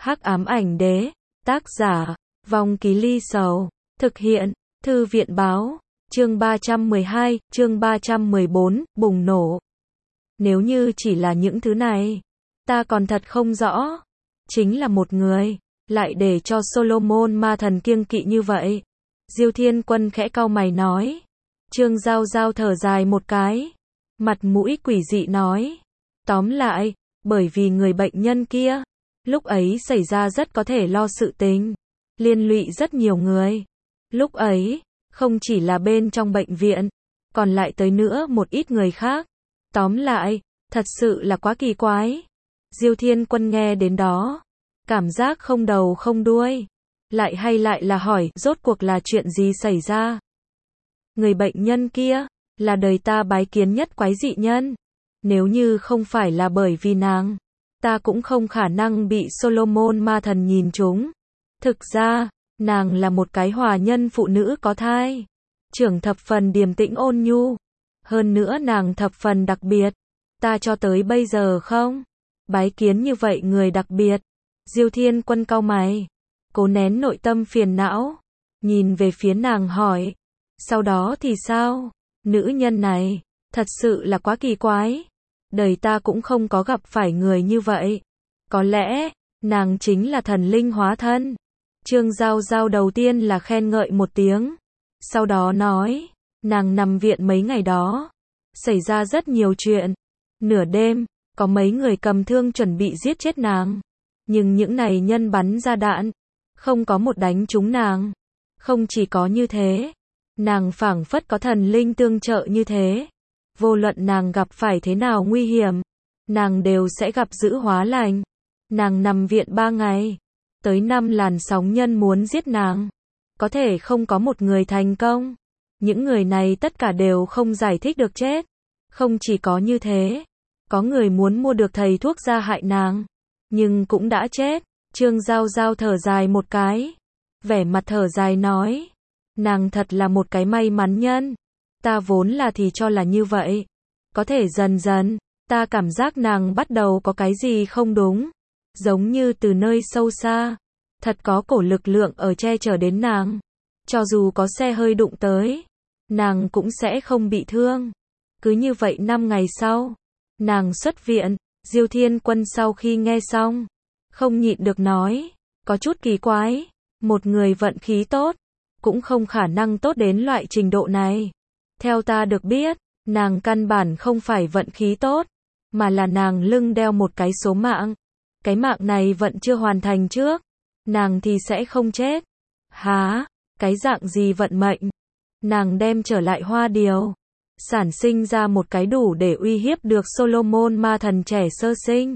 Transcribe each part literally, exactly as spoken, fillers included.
Hắc ám ảnh đế, tác giả, Vong Ký Ly Sầu, thực hiện, Thư viện báo, chương ba trăm mười hai, chương ba trăm mười bốn, bùng nổ. Nếu như chỉ là những thứ này, ta còn thật không rõ. Chính là một người, lại để cho Solomon ma thần kiêng kỵ như vậy. Diêu Thiên Quân khẽ cau mày nói. Trương Giao Giao thở dài một cái, mặt mũi quỷ dị nói. Tóm lại, bởi vì người bệnh nhân kia, lúc ấy xảy ra rất có thể lo sự tình, liên lụy rất nhiều người. Lúc ấy, không chỉ là bên trong bệnh viện, còn lại tới nữa một ít người khác. Tóm lại, thật sự là quá kỳ quái. Diêu Thiên Quân nghe đến đó, cảm giác không đầu không đuôi. Lại hay lại là hỏi, rốt cuộc là chuyện gì xảy ra? Người bệnh nhân kia, là đời ta bái kiến nhất quái dị nhân. Nếu như không phải là bởi vì nàng, ta cũng không khả năng bị Solomon ma thần nhìn trúng. Thực ra, nàng là một cái hòa nhân phụ nữ có thai. Trưởng thập phần điềm tĩnh ôn nhu. Hơn nữa nàng thập phần đặc biệt. Ta cho tới bây giờ không bái kiến như vậy người đặc biệt. Diêu Thiên Quân cau mày, cố nén nội tâm phiền não, nhìn về phía nàng hỏi. Sau đó thì sao? Nữ nhân này, thật sự là quá kỳ quái. Đời ta cũng không có gặp phải người như vậy. Có lẽ, nàng chính là thần linh hóa thân. Trương Giao Giao đầu tiên là khen ngợi một tiếng. Sau đó nói, nàng nằm viện mấy ngày đó. Xảy ra rất nhiều chuyện. Nửa đêm, có mấy người cầm thương chuẩn bị giết chết nàng. Nhưng những này nhân bắn ra đạn, không có một đánh trúng nàng. Không chỉ có như thế, nàng phảng phất có thần linh tương trợ như thế. Vô luận nàng gặp phải thế nào nguy hiểm, nàng đều sẽ gặp giữ hóa lành. Nàng nằm viện ba ngày, tới năm làn sóng nhân muốn giết nàng. Có thể không có một người thành công. Những người này tất cả đều không giải thích được chết. Không chỉ có như thế, có người muốn mua được thầy thuốc ra hại nàng, nhưng cũng đã chết. Trương Giao Giao thở dài một cái, vẻ mặt thở dài nói. Nàng thật là một cái may mắn nhân. Ta vốn là thì cho là như vậy. Có thể dần dần, ta cảm giác nàng bắt đầu có cái gì không đúng. Giống như từ nơi sâu xa, thật có cổ lực lượng ở che chở đến nàng. Cho dù có xe hơi đụng tới, nàng cũng sẽ không bị thương. Cứ như vậy năm ngày sau, nàng xuất viện. Diêu Thiên Quân sau khi nghe xong, không nhịn được nói, có chút kỳ quái. Một người vận khí tốt, cũng không khả năng tốt đến loại trình độ này. Theo ta được biết, nàng căn bản không phải vận khí tốt, mà là nàng lưng đeo một cái số mạng. Cái mạng này vẫn chưa hoàn thành trước, nàng thì sẽ không chết. Hả? Cái dạng gì vận mệnh? Nàng đem trở lại Hoa Điều, sản sinh ra một cái đủ để uy hiếp được Solomon ma thần trẻ sơ sinh.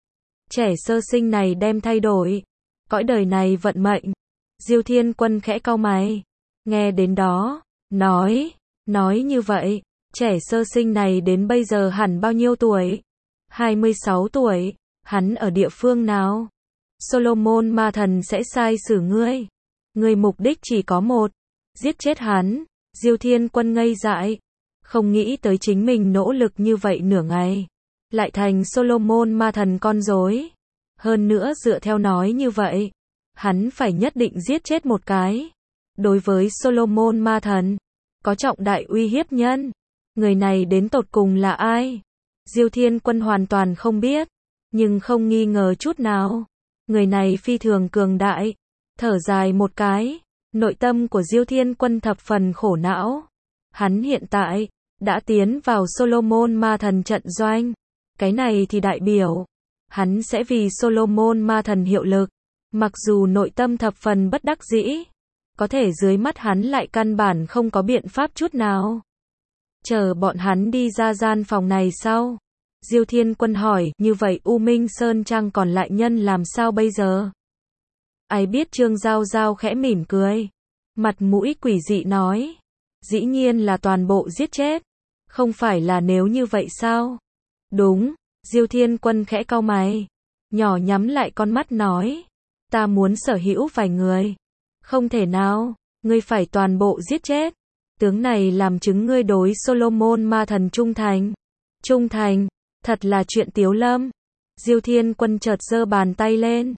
Trẻ sơ sinh này đem thay đổi cõi đời này vận mệnh. Diêu Thiên Quân khẽ cau mày, nghe đến đó, nói, nói như vậy, trẻ sơ sinh này đến bây giờ hẳn bao nhiêu tuổi? hai mươi sáu tuổi, hắn ở địa phương nào? Solomon ma thần sẽ sai xử ngươi. Ngươi mục đích chỉ có một, giết chết hắn. Diêu Thiên Quân ngây dại, không nghĩ tới chính mình nỗ lực như vậy nửa ngày, lại thành Solomon ma thần con rối. Hơn nữa dựa theo nói như vậy, hắn phải nhất định giết chết một cái. Đối với Solomon ma thần, có trọng đại uy hiếp nhân. Người này đến tột cùng là ai? Diêu Thiên Quân hoàn toàn không biết, nhưng không nghi ngờ chút nào. Người này phi thường cường đại. Thở dài một cái, nội tâm của Diêu Thiên Quân thập phần khổ não. Hắn hiện tại đã tiến vào Solomon ma thần trận doanh. Cái này thì đại biểu hắn sẽ vì Solomon ma thần hiệu lực. Mặc dù nội tâm thập phần bất đắc dĩ, có thể dưới mắt hắn lại căn bản không có biện pháp chút nào. Chờ bọn hắn đi ra gian phòng này sau, Diêu Thiên Quân hỏi, như vậy U Minh Sơn Trang còn lại nhân làm sao bây giờ? Ai biết? Trương Giao Giao khẽ mỉm cười, mặt mũi quỷ dị nói, dĩ nhiên là toàn bộ giết chết. Không phải là nếu như vậy sao? Đúng. Diêu Thiên Quân khẽ cau mày, nhỏ nhắm lại con mắt nói, ta muốn sở hữu vài người. Không thể nào, ngươi phải toàn bộ giết chết. Tướng này làm chứng ngươi đối Solomon ma thần trung thành. Trung thành, thật là chuyện tiếu lâm. Diêu Thiên Quân chợt giơ bàn tay lên,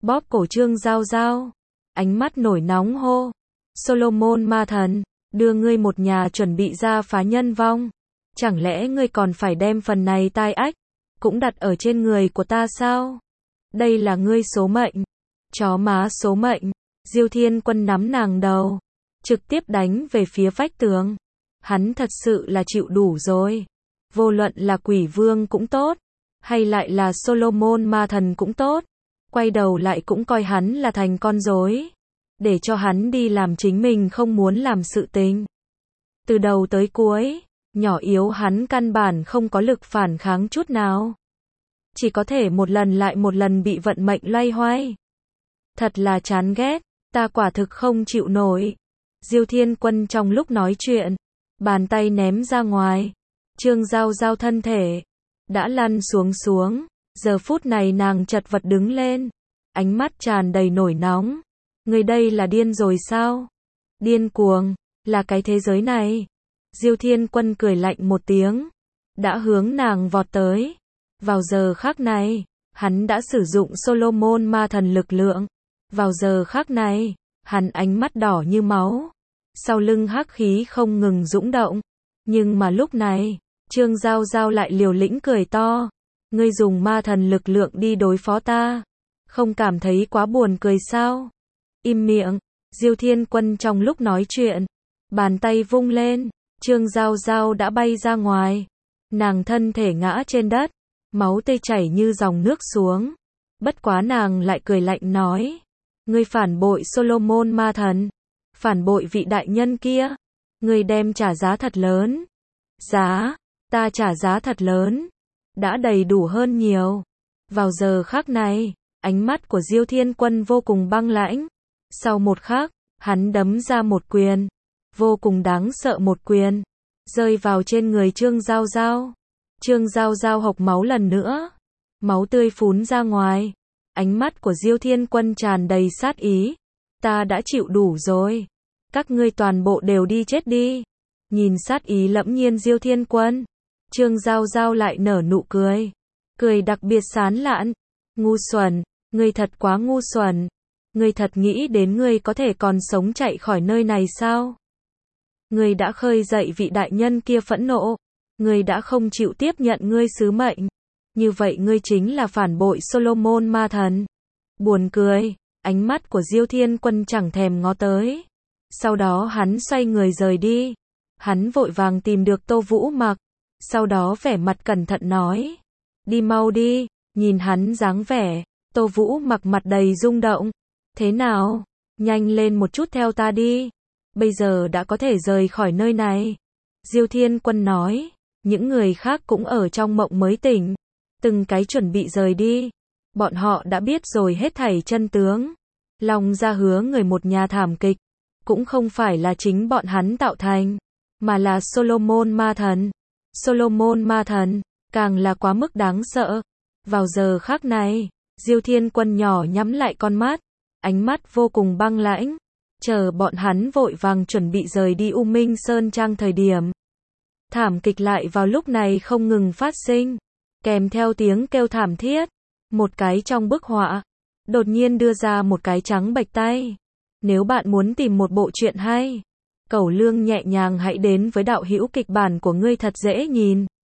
bóp cổ Trương Giao Giao, ánh mắt nổi nóng hô. Solomon ma thần, đưa ngươi một nhà chuẩn bị ra phá nhân vong. Chẳng lẽ ngươi còn phải đem phần này tai ách, cũng đặt ở trên người của ta sao? Đây là ngươi số mệnh. Chó má số mệnh. Diêu Thiên Quân nắm nàng đầu, trực tiếp đánh về phía vách tường. Hắn thật sự là chịu đủ rồi. Vô luận là quỷ vương cũng tốt, hay lại là Solomon ma thần cũng tốt, quay đầu lại cũng coi hắn là thành con rối, để cho hắn đi làm chính mình không muốn làm sự tình. Từ đầu tới cuối, nhỏ yếu hắn căn bản không có lực phản kháng chút nào. Chỉ có thể một lần lại một lần bị vận mệnh loay hoay. Thật là chán ghét, ta quả thực không chịu nổi. Diêu Thiên Quân trong lúc nói chuyện, bàn tay ném ra ngoài. Trương Giao Giao thân thể đã lăn xuống xuống, giờ phút này nàng chật vật đứng lên, ánh mắt tràn đầy nổi nóng. Người đây là điên rồi sao? Điên cuồng, là cái thế giới này. Diêu Thiên Quân cười lạnh một tiếng, đã hướng nàng vọt tới. Vào giờ khắc này, hắn đã sử dụng Solomon ma thần lực lượng. Vào giờ khắc này, hắn ánh mắt đỏ như máu, sau lưng hắc khí không ngừng dũng động. Nhưng mà lúc này, Trương Giao Giao lại liều lĩnh cười to. Ngươi dùng ma thần lực lượng đi đối phó ta, không cảm thấy quá buồn cười sao? Im miệng. Diêu Thiên Quân trong lúc nói chuyện, bàn tay vung lên, Trương Giao Giao đã bay ra ngoài. Nàng thân thể ngã trên đất, máu tươi chảy như dòng nước xuống. Bất quá nàng lại cười lạnh nói. Ngươi phản bội Solomon ma thần, phản bội vị đại nhân kia, ngươi đem trả giá thật lớn. Giá, ta trả giá thật lớn, đã đầy đủ hơn nhiều. Vào giờ khắc này, ánh mắt của Diêu Thiên Quân vô cùng băng lãnh. Sau một khắc, hắn đấm ra một quyền, vô cùng đáng sợ một quyền, rơi vào trên người Trương Giao Giao. Trương Giao Giao hộc máu lần nữa, máu tươi phún ra ngoài. Ánh mắt của Diêu Thiên Quân tràn đầy sát ý. Ta đã chịu đủ rồi, các ngươi toàn bộ đều đi chết đi. Nhìn sát ý lẫm nhiên Diêu Thiên Quân, Trương Giao Giao lại nở nụ cười, cười đặc biệt sán lạn. Ngu xuẩn, ngươi thật quá ngu xuẩn. Ngươi thật nghĩ đến ngươi có thể còn sống chạy khỏi nơi này sao? Ngươi đã khơi dậy vị đại nhân kia phẫn nộ, ngươi đã không chịu tiếp nhận ngươi sứ mệnh. Như vậy ngươi chính là phản bội Solomon ma thần. Buồn cười, ánh mắt của Diêu Thiên Quân chẳng thèm ngó tới. Sau đó hắn xoay người rời đi. Hắn vội vàng tìm được Tô Vũ Mặc, sau đó vẻ mặt cẩn thận nói. Đi mau đi. Nhìn hắn dáng vẻ, Tô Vũ Mặc mặt đầy rung động. Thế nào? Nhanh lên một chút theo ta đi. Bây giờ đã có thể rời khỏi nơi này. Diêu Thiên Quân nói. Những người khác cũng ở trong mộng mới tỉnh, từng cái chuẩn bị rời đi. Bọn họ đã biết rồi hết thảy chân tướng. Long Gia Hứa người một nhà thảm kịch, cũng không phải là chính bọn hắn tạo thành, mà là Solomon ma thần. Solomon ma thần, càng là quá mức đáng sợ. Vào giờ khắc này, Diêu Thiên Quân nhỏ nhắm lại con mắt, ánh mắt vô cùng băng lãnh, chờ bọn hắn vội vàng chuẩn bị rời đi U Minh Sơn Trang thời điểm. Thảm kịch lại vào lúc này không ngừng phát sinh, kèm theo tiếng kêu thảm thiết. Một cái trong bức họa, đột nhiên đưa ra một cái trắng bệch tay. Nếu bạn muốn tìm một bộ truyện hay, Cẩu Lương nhẹ nhàng hãy đến với đạo hữu kịch bản của ngươi thật dễ nhìn.